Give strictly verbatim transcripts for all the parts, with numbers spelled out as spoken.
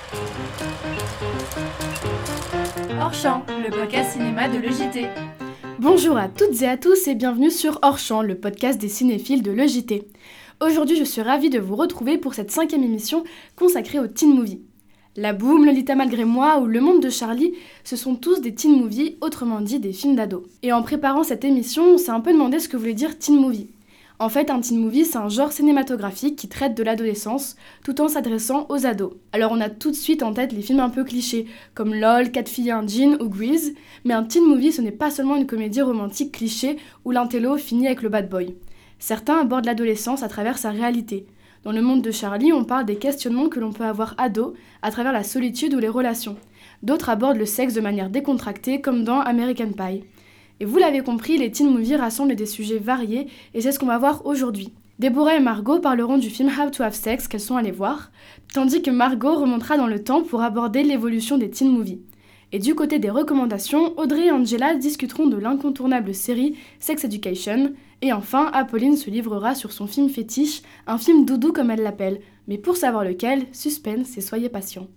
Hors champ, le podcast cinéma de l'E J T. Bonjour à toutes et à tous et bienvenue sur Hors champ, le podcast des cinéphiles de l'E J T. Aujourd'hui, je suis ravie de vous retrouver pour cette cinquième émission consacrée aux teen movies. La Boum, Lolita malgré moi ou Le Monde de Charlie, ce sont tous des teen movies, autrement dit des films d'ados. Et en préparant cette émission, on s'est un peu demandé ce que voulait dire teen movie. En fait, un teen movie, c'est un genre cinématographique qui traite de l'adolescence, tout en s'adressant aux ados. Alors on a tout de suite en tête les films un peu clichés, comme LOL, Quatre filles et un jean ou Grease, mais un teen movie, ce n'est pas seulement une comédie romantique cliché où l'intello finit avec le bad boy. Certains abordent l'adolescence à travers sa réalité. Dans Le Monde de Charlie, on parle des questionnements que l'on peut avoir ado à travers la solitude ou les relations. D'autres abordent le sexe de manière décontractée, comme dans American Pie. Et vous l'avez compris, les teen movies rassemblent des sujets variés, et c'est ce qu'on va voir aujourd'hui. Déborah et Margot parleront du film How to Have Sex qu'elles sont allées voir, tandis que Margot remontera dans le temps pour aborder l'évolution des teen movies. Et du côté des recommandations, Audrey et Angela discuteront de l'incontournable série Sex Education, et enfin, Apolline se livrera sur son film fétiche, un film doudou comme elle l'appelle. Mais pour savoir lequel, suspense et soyez patients.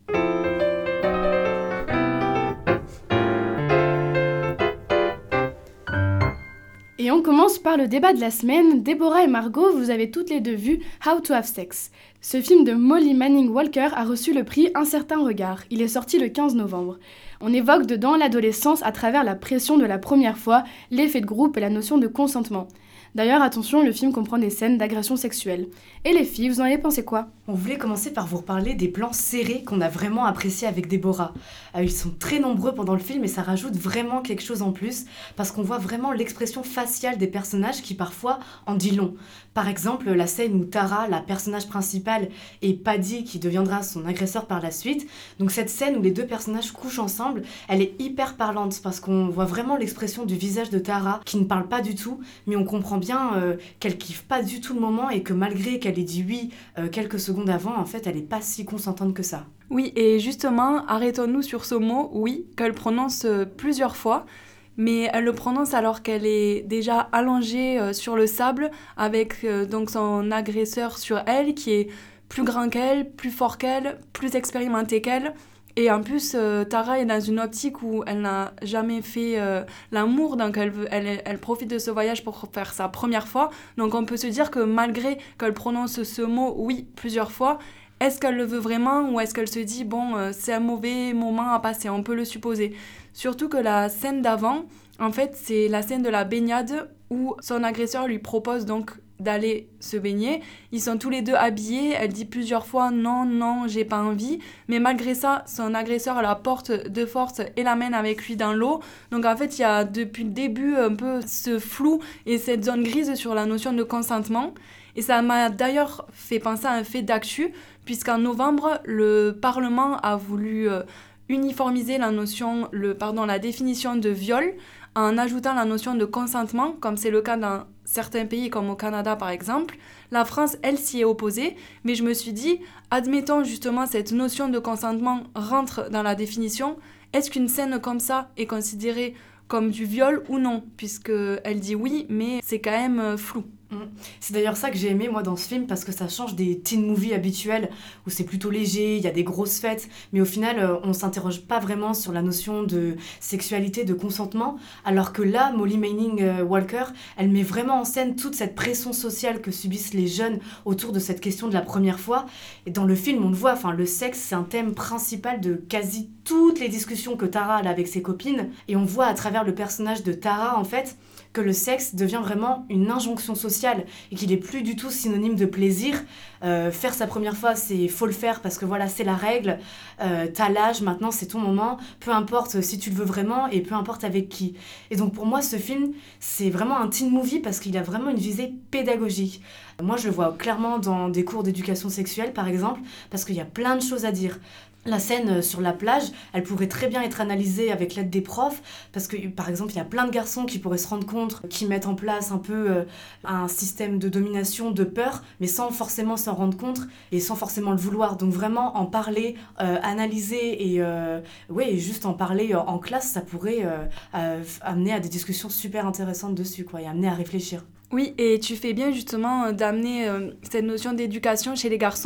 Et on commence par le débat de la semaine. Déborah et Margot, vous avez toutes les deux vu How to Have Sex. Ce film de Molly Manning Walker a reçu le prix Un certain regard. Il est sorti le quinze novembre. On évoque dedans l'adolescence à travers la pression de la première fois, l'effet de groupe et la notion de consentement. D'ailleurs, attention, le film comprend des scènes d'agression sexuelle. Et les filles, vous en avez pensé quoi ? On voulait commencer par vous reparler des plans serrés qu'on a vraiment appréciés avec Déborah. Euh, ils sont très nombreux pendant le film et ça rajoute vraiment quelque chose en plus parce qu'on voit vraiment l'expression faciale des personnages qui parfois en dit long. Par exemple, la scène où Tara, la personnage principale, et Paddy qui deviendra son agresseur par la suite. Donc cette scène où les deux personnages couchent ensemble, elle est hyper parlante parce qu'on voit vraiment l'expression du visage de Tara qui ne parle pas du tout, mais on comprend bien euh, qu'elle kiffe pas du tout le moment et que malgré qu'elle ait dit oui euh, quelques secondes avant, en fait, elle est pas si consentante que ça. Oui, et justement, arrêtons-nous sur ce mot « oui » qu'elle prononce euh, plusieurs fois, mais elle le prononce alors qu'elle est déjà allongée euh, sur le sable avec euh, donc son agresseur sur elle qui est plus grand qu'elle, plus fort qu'elle, plus expérimenté qu'elle. Et en plus, euh, Tara est dans une optique où elle n'a jamais fait euh, l'amour, donc elle, veut, elle, elle profite de ce voyage pour faire sa première fois. Donc on peut se dire que malgré qu'elle prononce ce mot « oui » plusieurs fois, est-ce qu'elle le veut vraiment ou est-ce qu'elle se dit « bon, euh, c'est un mauvais moment à passer », on peut le supposer. Surtout que la scène d'avant, en fait, c'est la scène de la baignade où son agresseur lui propose donc d'aller se baigner. Ils sont tous les deux habillés. Elle dit plusieurs fois « non, non, j'ai pas envie ». Mais malgré ça, son agresseur la porte de force et l'amène avec lui dans l'eau. Donc en fait, il y a depuis le début un peu ce flou et cette zone grise sur la notion de consentement. Et ça m'a d'ailleurs fait penser à un fait d'actu, puisqu'en novembre, le Parlement a voulu euh, uniformiser la notion, le, pardon, la définition de viol en ajoutant la notion de consentement, comme c'est le cas dans certains pays comme au Canada par exemple. La France, elle, s'y est opposée, mais je me suis dit, admettons justement cette notion de consentement rentre dans la définition, est-ce qu'une scène comme ça est considérée comme du viol ou non ? Puisqu'elle dit oui, mais c'est quand même flou. C'est d'ailleurs ça que j'ai aimé moi dans ce film parce que ça change des teen movies habituels où c'est plutôt léger, il y a des grosses fêtes, mais au final euh, on s'interroge pas vraiment sur la notion de sexualité, de consentement, alors que là Molly Manning euh, Walker, elle met vraiment en scène toute cette pression sociale que subissent les jeunes autour de cette question de la première fois. Et dans le film on le voit, enfin le sexe c'est un thème principal de quasi toutes les discussions que Tara a avec ses copines, et on voit à travers le personnage de Tara en fait que le sexe devient vraiment une injonction sociale et qu'il est plus du tout synonyme de plaisir. Euh, faire sa première fois, c'est faut le faire parce que voilà, c'est la règle. Euh, t'as l'âge, maintenant c'est ton moment. Peu importe si tu le veux vraiment et peu importe avec qui. Et donc pour moi, ce film, c'est vraiment un teen movie parce qu'il a vraiment une visée pédagogique. Moi, je le vois clairement dans des cours d'éducation sexuelle, par exemple, parce qu'il y a plein de choses à dire. La scène sur la plage, elle pourrait très bien être analysée avec l'aide des profs, parce que par exemple il y a plein de garçons qui pourraient se rendre compte, qui mettent en place un peu euh, un système de domination, de peur, mais sans forcément s'en rendre compte et sans forcément le vouloir. Donc vraiment en parler, euh, analyser et, euh, ouais, et juste en parler en classe, ça pourrait euh, euh, amener à des discussions super intéressantes dessus, quoi, et amener à réfléchir. Oui, et tu fais bien justement d'amener euh, cette notion d'éducation chez les garçons,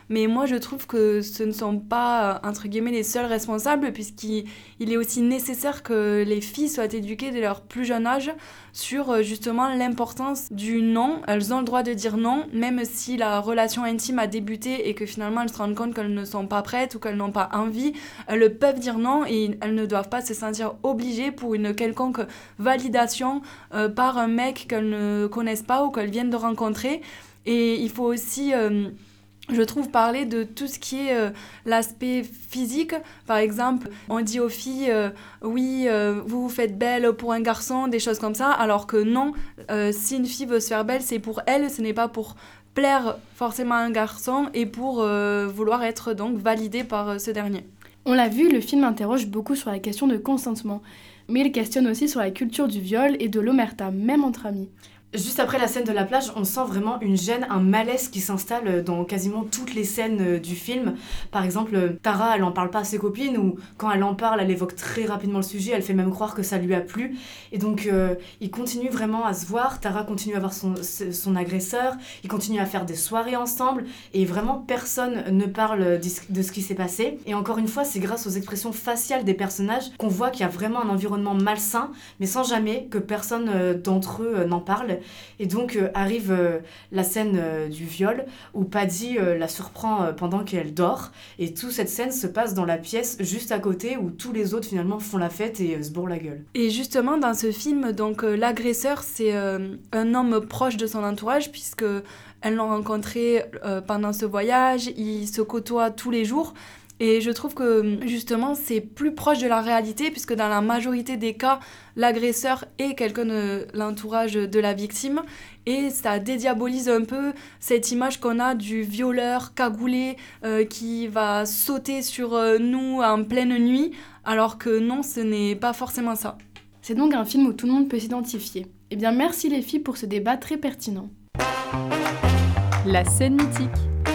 mais moi je trouve que ce ne sont pas, entre guillemets, les seuls responsables, puisqu'il il est aussi nécessaire que les filles soient éduquées dès leur plus jeune âge sur justement l'importance du non. Elles ont le droit de dire non, même si la relation intime a débuté et que finalement elles se rendent compte qu'elles ne sont pas prêtes ou qu'elles n'ont pas envie, elles peuvent dire non et elles ne doivent pas se sentir obligées pour une quelconque validation euh, par un mec qu'elles ne connaissent pas ou qu'elles viennent de rencontrer. Et il faut aussi... Euh, je trouve parler de tout ce qui est euh, l'aspect physique. Par exemple, on dit aux filles euh, oui, euh, vous vous faites belle pour un garçon, des choses comme ça, alors que non, euh, si une fille veut se faire belle, c'est pour elle, ce n'est pas pour plaire forcément à un garçon et pour euh, vouloir être donc validée par euh, ce dernier. On l'a vu, le film interroge beaucoup sur la question de consentement, mais il questionne aussi sur la culture du viol et de l'omerta, même entre amis. Juste après la scène de la plage, on sent vraiment une gêne, un malaise qui s'installe dans quasiment toutes les scènes du film. Par exemple, Tara, elle en parle pas à ses copines, ou quand elle en parle, elle évoque très rapidement le sujet, elle fait même croire que ça lui a plu. Et donc, euh, ils continuent vraiment à se voir, Tara continue à voir son, son agresseur, ils continuent à faire des soirées ensemble, et vraiment personne ne parle de ce qui s'est passé. Et encore une fois, c'est grâce aux expressions faciales des personnages qu'on voit qu'il y a vraiment un environnement malsain, mais sans jamais que personne d'entre eux n'en parle. Et donc euh, arrive euh, la scène euh, du viol où Paddy euh, la surprend euh, pendant qu'elle dort, et toute cette scène se passe dans la pièce juste à côté où tous les autres finalement font la fête et euh, se bourrent la gueule. Et justement dans ce film, donc euh, l'agresseur c'est euh, un homme proche de son entourage, puisque elles l'ont rencontré euh, pendant ce voyage, ils se côtoient tous les jours. Et je trouve que justement c'est plus proche de la réalité, puisque dans la majorité des cas l'agresseur est quelqu'un de l'entourage de la victime, et ça dédiabolise un peu cette image qu'on a du violeur cagoulé euh, qui va sauter sur euh, nous en pleine nuit, alors que non, ce n'est pas forcément ça. C'est donc un film où tout le monde peut s'identifier. Eh bien merci les filles pour ce débat très pertinent. La scène mythique.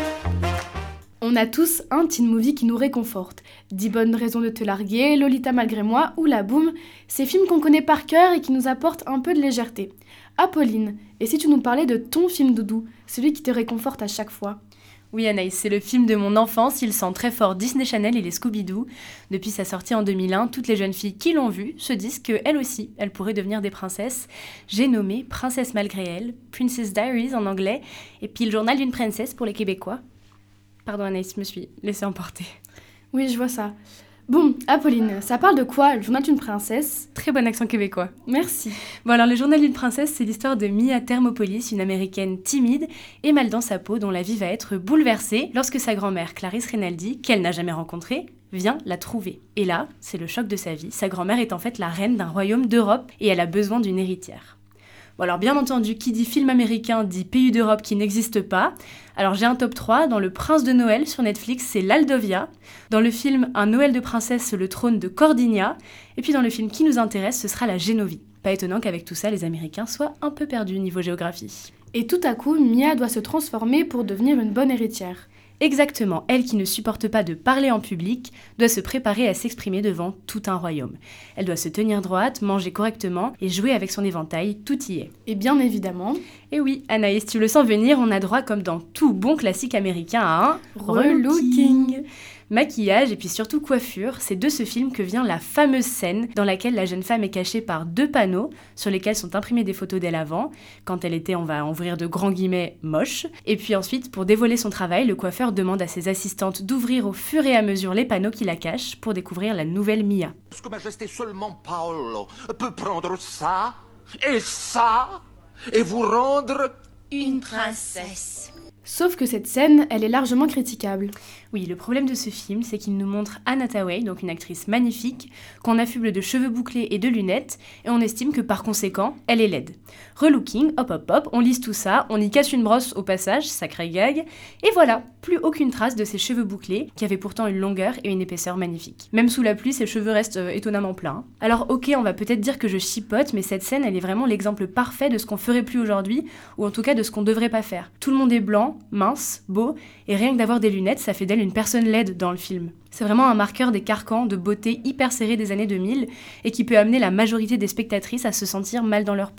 On a tous un teen movie qui nous réconforte. dix bonnes raisons de te larguer, Lolita malgré moi ou La Boum, ces films qu'on connaît par cœur et qui nous apportent un peu de légèreté. Apolline, et si tu nous parlais de ton film doudou, celui qui te réconforte à chaque fois? Oui Anaïs, c'est le film de mon enfance, il sent très fort Disney Channel et les Scooby-Doo. Depuis sa sortie en deux mille un, toutes les jeunes filles qui l'ont vu se disent qu'elles aussi, elles pourraient devenir des princesses. J'ai nommé Princesse malgré elle, Princess Diaries en anglais, et puis Le journal d'une princesse pour les Québécois. Pardon Anaïs, je me suis laissée emporter. Oui, je vois ça. Bon, Apolline, ça parle de quoi, Le journal d'une princesse? Très bon accent québécois. Merci. Bon alors, Le journal d'une princesse, c'est l'histoire de Mia Thermopolis, une américaine timide et mal dans sa peau, dont la vie va être bouleversée lorsque sa grand-mère, Clarisse Rinaldi, qu'elle n'a jamais rencontrée, vient la trouver. Et là, c'est le choc de sa vie. Sa grand-mère est en fait la reine d'un royaume d'Europe et elle a besoin d'une héritière. Bon alors bien entendu, qui dit film américain dit pays d'Europe qui n'existe pas. Alors j'ai un top trois, dans Le Prince de Noël sur Netflix, c'est l'Aldovia. Dans le film Un Noël de princesse, le trône de Cordinia. Et puis dans le film qui nous intéresse, ce sera la Génovie. Pas étonnant qu'avec tout ça, les Américains soient un peu perdus niveau géographie. Et tout à coup, Mia doit se transformer pour devenir une bonne héritière. Exactement, elle qui ne supporte pas de parler en public doit se préparer à s'exprimer devant tout un royaume. Elle doit se tenir droite, manger correctement et jouer avec son éventail, tout y est. Et bien évidemment... Et oui, Anaïs, tu le sens venir, on a droit comme dans tout bon classique américain à un relooking. Maquillage et puis surtout coiffure, c'est de ce film que vient la fameuse scène dans laquelle la jeune femme est cachée par deux panneaux sur lesquels sont imprimées des photos d'elle avant, quand elle était, on va ouvrir de grands guillemets, moche. Et puis ensuite, pour dévoiler son travail, le coiffeur demande à ses assistantes d'ouvrir au fur et à mesure les panneaux qui la cachent pour découvrir la nouvelle Mia. Est-ce que Majesté seulement Paolo peut prendre ça et ça et vous rendre une princesse? Sauf que cette scène, elle est largement critiquable. Oui, le problème de ce film, c'est qu'il nous montre Anne Hathaway, donc une actrice magnifique, qu'on affuble de cheveux bouclés et de lunettes, et on estime que par conséquent, elle est laide. Relooking, hop hop hop, on lisse tout ça, on y casse une brosse au passage, sacré gag, et voilà, plus aucune trace de ses cheveux bouclés, qui avaient pourtant une longueur et une épaisseur magnifiques. Même sous la pluie, ses cheveux restent euh, étonnamment plats. Alors ok, on va peut-être dire que je chipote, mais cette scène, elle est vraiment l'exemple parfait de ce qu'on ferait plus aujourd'hui, ou en tout cas de ce qu'on devrait pas faire. Tout le monde est blanc, mince, beau, et rien que d'avoir des lunettes, ça fait d'elle une personne laide dans le film. C'est vraiment un marqueur des carcans de beauté hyper serrés des années deux mille et qui peut amener la majorité des spectatrices à se sentir mal dans leur peau.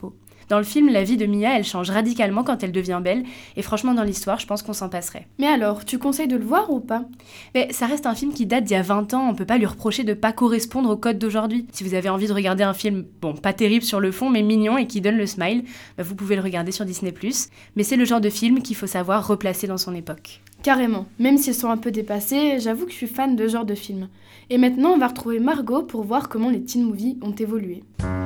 Dans le film, la vie de Mia, elle change radicalement quand elle devient belle, et franchement dans l'histoire, je pense qu'on s'en passerait. Mais alors, tu conseilles de le voir ou pas ? Mais ça reste un film qui date d'il y a vingt ans, on peut pas lui reprocher de pas correspondre au code d'aujourd'hui. Si vous avez envie de regarder un film, bon, pas terrible sur le fond, mais mignon et qui donne le smile, bah vous pouvez le regarder sur Disney plus, mais c'est le genre de film qu'il faut savoir replacer dans son époque. Carrément, même s'ils sont un peu dépassés, j'avoue que je suis fan de ce genre de film. Et maintenant, on va retrouver Margot pour voir comment les teen movies ont évolué.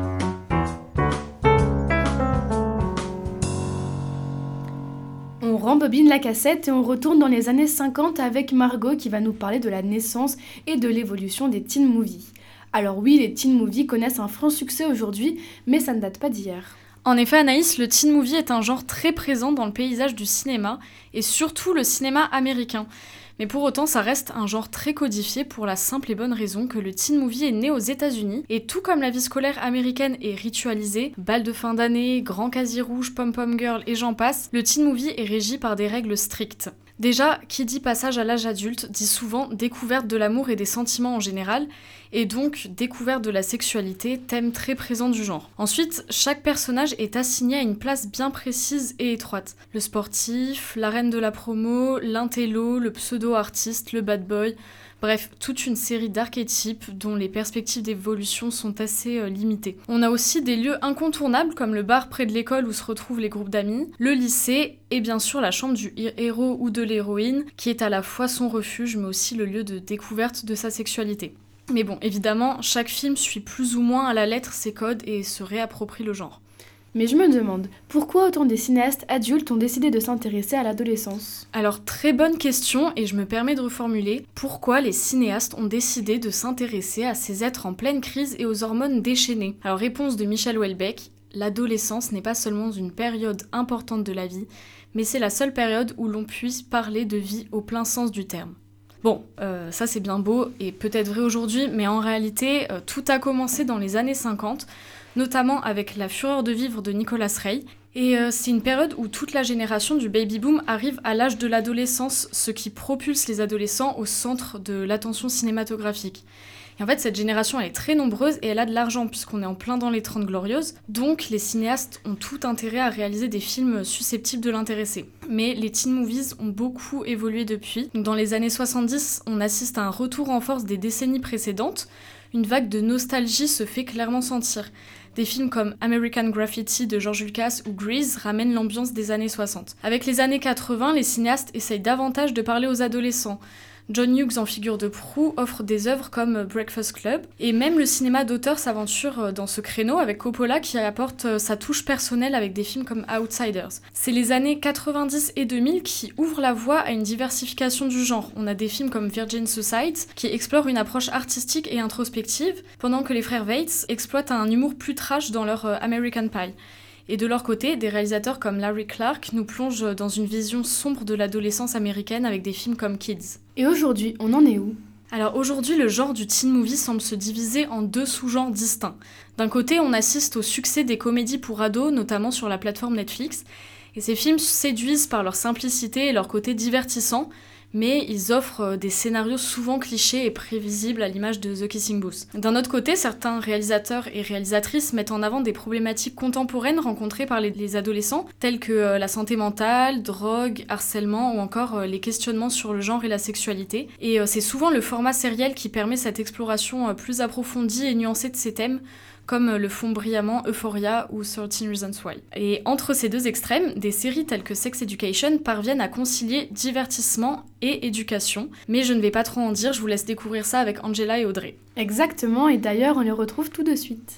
On rembobine la cassette et on retourne dans les années cinquante avec Margot qui va nous parler de la naissance et de l'évolution des teen movies. Alors oui, les teen movies connaissent un franc succès aujourd'hui, mais ça ne date pas d'hier. En effet, Anaïs, le teen movie est un genre très présent dans le paysage du cinéma, et surtout le cinéma américain. Mais pour autant, ça reste un genre très codifié pour la simple et bonne raison que le teen movie est né aux États-Unis, et tout comme la vie scolaire américaine est ritualisée, bal de fin d'année, grand casier rouge, pom-pom girl et j'en passe, le teen movie est régi par des règles strictes. Déjà, qui dit passage à l'âge adulte dit souvent découverte de l'amour et des sentiments en général, et donc découverte de la sexualité, thème très présent du genre. Ensuite, chaque personnage est assigné à une place bien précise et étroite. Le sportif, la reine de la promo, l'intello, le pseudo-artiste, le bad boy... Bref, toute une série d'archétypes dont les perspectives d'évolution sont assez euh, limitées. On a aussi des lieux incontournables comme le bar près de l'école où se retrouvent les groupes d'amis, le lycée et bien sûr la chambre du héros ou de l'héroïne qui est à la fois son refuge mais aussi le lieu de découverte de sa sexualité. Mais bon, évidemment, chaque film suit plus ou moins à la lettre ses codes et se réapproprie le genre. Mais je me demande, pourquoi autant des cinéastes adultes ont décidé de s'intéresser à l'adolescence ? Alors, très bonne question, et je me permets de reformuler. Pourquoi les cinéastes ont décidé de s'intéresser à ces êtres en pleine crise et aux hormones déchaînées ? Alors, réponse de Michel Houellebecq, l'adolescence n'est pas seulement une période importante de la vie, mais c'est la seule période où l'on puisse parler de vie au plein sens du terme. Bon, euh, ça c'est bien beau, et peut-être vrai aujourd'hui, mais en réalité, euh, tout a commencé dans les années cinquante, notamment avec La fureur de vivre de Nicolas Ray. Et euh, c'est une période où toute la génération du baby-boom arrive à l'âge de l'adolescence, ce qui propulse les adolescents au centre de l'attention cinématographique. Et en fait, cette génération, elle est très nombreuse et elle a de l'argent, puisqu'on est en plein dans les Trente Glorieuses. Donc, les cinéastes ont tout intérêt à réaliser des films susceptibles de l'intéresser. Mais les teen movies ont beaucoup évolué depuis. Donc, dans les années soixante-dix, on assiste à un retour en force des décennies précédentes. Une vague de nostalgie se fait clairement sentir. Des films comme American Graffiti de George Lucas ou Grease ramènent l'ambiance des années soixante. Avec les années quatre-vingts, les cinéastes essayent davantage de parler aux adolescents. John Hughes, en figure de proue, offre des œuvres comme Breakfast Club, et même le cinéma d'auteur s'aventure dans ce créneau avec Coppola qui apporte sa touche personnelle avec des films comme Outsiders. C'est les années quatre-vingt-dix et deux mille qui ouvrent la voie à une diversification du genre. On a des films comme Virgin Suicide qui explorent une approche artistique et introspective, pendant que les frères Weitz exploitent un humour plus trash dans leur American Pie. Et de leur côté, des réalisateurs comme Larry Clark nous plongent dans une vision sombre de l'adolescence américaine avec des films comme Kids. Et aujourd'hui, on en est où ? Alors aujourd'hui, le genre du teen movie semble se diviser en deux sous-genres distincts. D'un côté, on assiste au succès des comédies pour ados, notamment sur la plateforme Netflix, et ces films séduisent par leur simplicité et leur côté divertissant, mais ils offrent des scénarios souvent clichés et prévisibles à l'image de The Kissing Booth. D'un autre côté, certains réalisateurs et réalisatrices mettent en avant des problématiques contemporaines rencontrées par les, les adolescents, telles que euh, la santé mentale, drogue, harcèlement ou encore euh, les questionnements sur le genre et la sexualité. Et euh, c'est souvent le format sériel qui permet cette exploration euh, plus approfondie et nuancée de ces thèmes, comme le font brillamment Euphoria ou thirteen Reasons Why. Et entre ces deux extrêmes, des séries telles que Sex Education parviennent à concilier divertissement et éducation, mais je ne vais pas trop en dire, je vous laisse découvrir ça avec Angela et Audrey. Exactement, et d'ailleurs on les retrouve tout de suite.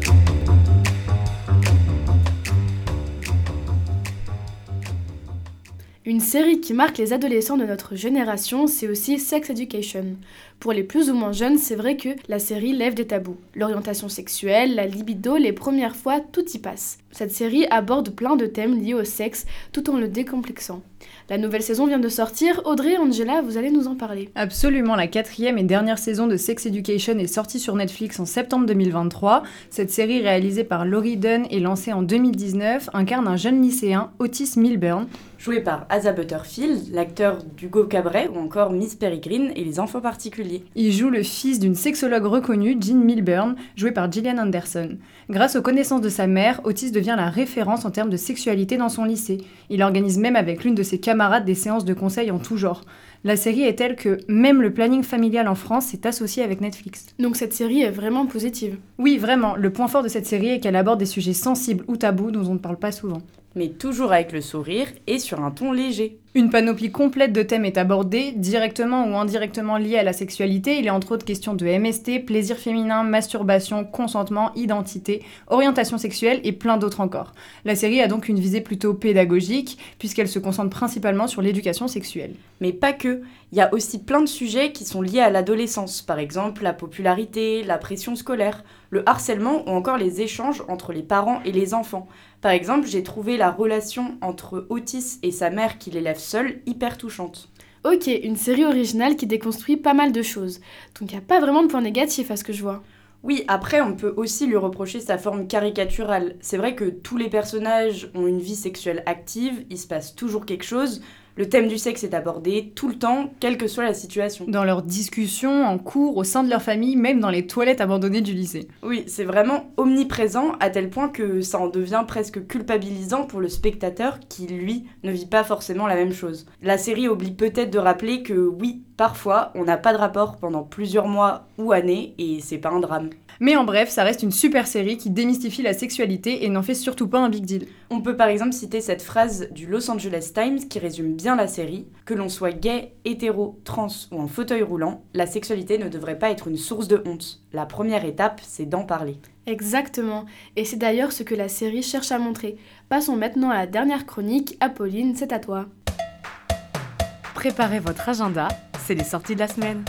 Une série qui marque les adolescents de notre génération, c'est aussi Sex Education. Pour les plus ou moins jeunes, c'est vrai que la série lève des tabous. L'orientation sexuelle, la libido, les premières fois, tout y passe. Cette série aborde plein de thèmes liés au sexe, tout en le décomplexant. La nouvelle saison vient de sortir. Audrey, Angela, vous allez nous en parler. Absolument, la quatrième et dernière saison de Sex Education est sortie sur Netflix en septembre deux mille vingt-trois. Cette série réalisée par Laurie Dunn et lancée en deux mille dix-neuf incarne un jeune lycéen, Otis Milburn, joué par Asa Butterfield, l'acteur d'Hugo Cabret ou encore Miss Peregrine et les enfants particuliers. Il joue le fils d'une sexologue reconnue, Jean Milburn, jouée par Gillian Anderson. Grâce aux connaissances de sa mère, Otis devient la référence en termes de sexualité dans son lycée. Il organise même avec l'une de ses camarades des séances de conseil en tout genre. La série est telle que même le planning familial en France s'est associé avec Netflix. Donc cette série est vraiment positive. Oui, vraiment. Le point fort de cette série est qu'elle aborde des sujets sensibles ou tabous dont on ne parle pas souvent. Mais toujours avec le sourire et sur un ton léger. Une panoplie complète de thèmes est abordée, directement ou indirectement liés à la sexualité. Il est entre autres question de M S T, plaisir féminin, masturbation, consentement, identité, orientation sexuelle et plein d'autres encore. La série a donc une visée plutôt pédagogique, puisqu'elle se concentre principalement sur l'éducation sexuelle. Mais pas que. Il y a aussi plein de sujets qui sont liés à l'adolescence, par exemple la popularité, la pression scolaire, le harcèlement ou encore les échanges entre les parents et les enfants. Par exemple, j'ai trouvé la relation entre Otis et sa mère qui l'élève seule hyper touchante. Ok, une série originale qui déconstruit pas mal de choses. Donc il n'y a pas vraiment de point négatif à ce que je vois. Oui, après on peut aussi lui reprocher sa forme caricaturale. C'est vrai que tous les personnages ont une vie sexuelle active, il se passe toujours quelque chose. Le thème du sexe est abordé tout le temps, quelle que soit la situation. Dans leurs discussions, en cours, au sein de leur famille, même dans les toilettes abandonnées du lycée. Oui, c'est vraiment omniprésent à tel point que ça en devient presque culpabilisant pour le spectateur qui, lui, ne vit pas forcément la même chose. La série oublie peut-être de rappeler que oui, parfois, on n'a pas de rapport pendant plusieurs mois ou années et c'est pas un drame. Mais en bref, ça reste une super série qui démystifie la sexualité et n'en fait surtout pas un big deal. On peut par exemple citer cette phrase du Los Angeles Times qui résume bien la série. Que l'on soit gay, hétéro, trans ou en fauteuil roulant, la sexualité ne devrait pas être une source de honte. La première étape, c'est d'en parler. Exactement, et c'est d'ailleurs ce que la série cherche à montrer. Passons maintenant à la dernière chronique. Apolline, c'est à toi. Préparez votre agenda, c'est les sorties de la semaine.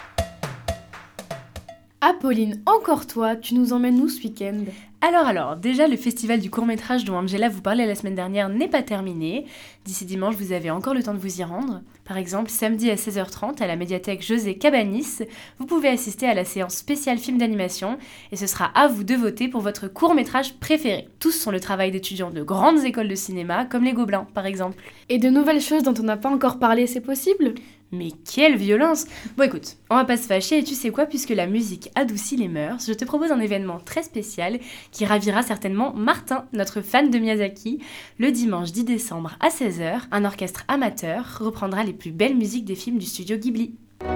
Apolline, encore toi, tu nous emmènes où ce week-end ? Alors alors, déjà le festival du court-métrage dont Angela vous parlait la semaine dernière n'est pas terminé. D'ici dimanche, vous avez encore le temps de vous y rendre. Par exemple, samedi à seize heures trente, à la médiathèque José Cabanis, vous pouvez assister à la séance spéciale film d'animation et ce sera à vous de voter pour votre court-métrage préféré. Tous sont le travail d'étudiants de grandes écoles de cinéma, comme les Gobelins par exemple. Et de nouvelles choses dont on n'a pas encore parlé, c'est possible ? Mais quelle violence! Bon écoute, on va pas se fâcher et tu sais quoi, puisque la musique adoucit les mœurs, je te propose un événement très spécial qui ravira certainement Martin, notre fan de Miyazaki. Le dimanche dix décembre à seize heures, un orchestre amateur reprendra les plus belles musiques des films du studio Ghibli.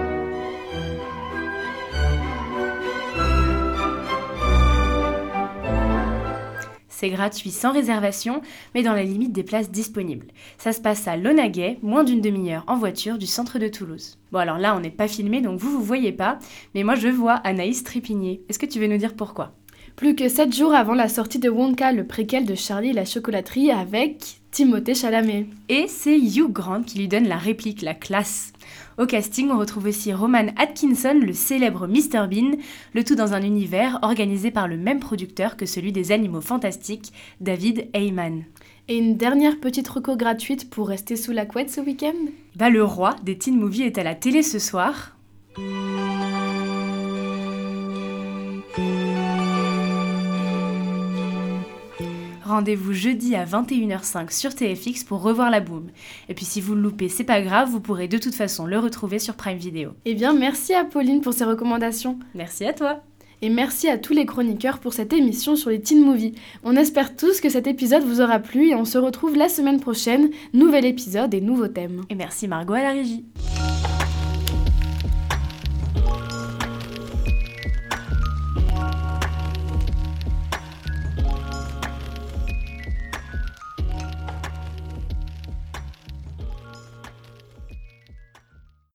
C'est gratuit sans réservation, mais dans la limite des places disponibles. Ça se passe à Lonagay, moins d'une demi-heure en voiture du centre de Toulouse. Bon alors là, on n'est pas filmé, donc vous, vous voyez pas, mais moi je vois Anaïs Trépigné. Est-ce que tu veux nous dire pourquoi ? Plus que sept jours avant la sortie de Wonka, le préquel de Charlie et la chocolaterie avec Timothée Chalamet. Et c'est Hugh Grant qui lui donne la réplique, la classe. Au casting, on retrouve aussi Roman Atkinson, le célèbre mister Bean, le tout dans un univers organisé par le même producteur que celui des Animaux Fantastiques, David Heyman. Et une dernière petite reco gratuite pour rester sous la couette ce week-end ? Bah, le roi des teen movies est à la télé ce soir. Rendez-vous jeudi à vingt et une heures cinq sur T F X pour revoir la boum. Et puis si vous le loupez, c'est pas grave, vous pourrez de toute façon le retrouver sur Prime Video. Eh bien, merci à Pauline pour ces recommandations. Merci à toi. Et merci à tous les chroniqueurs pour cette émission sur les teen movies. On espère tous que cet épisode vous aura plu et on se retrouve la semaine prochaine. Nouvel épisode et nouveaux thèmes. Et merci Margot à la régie.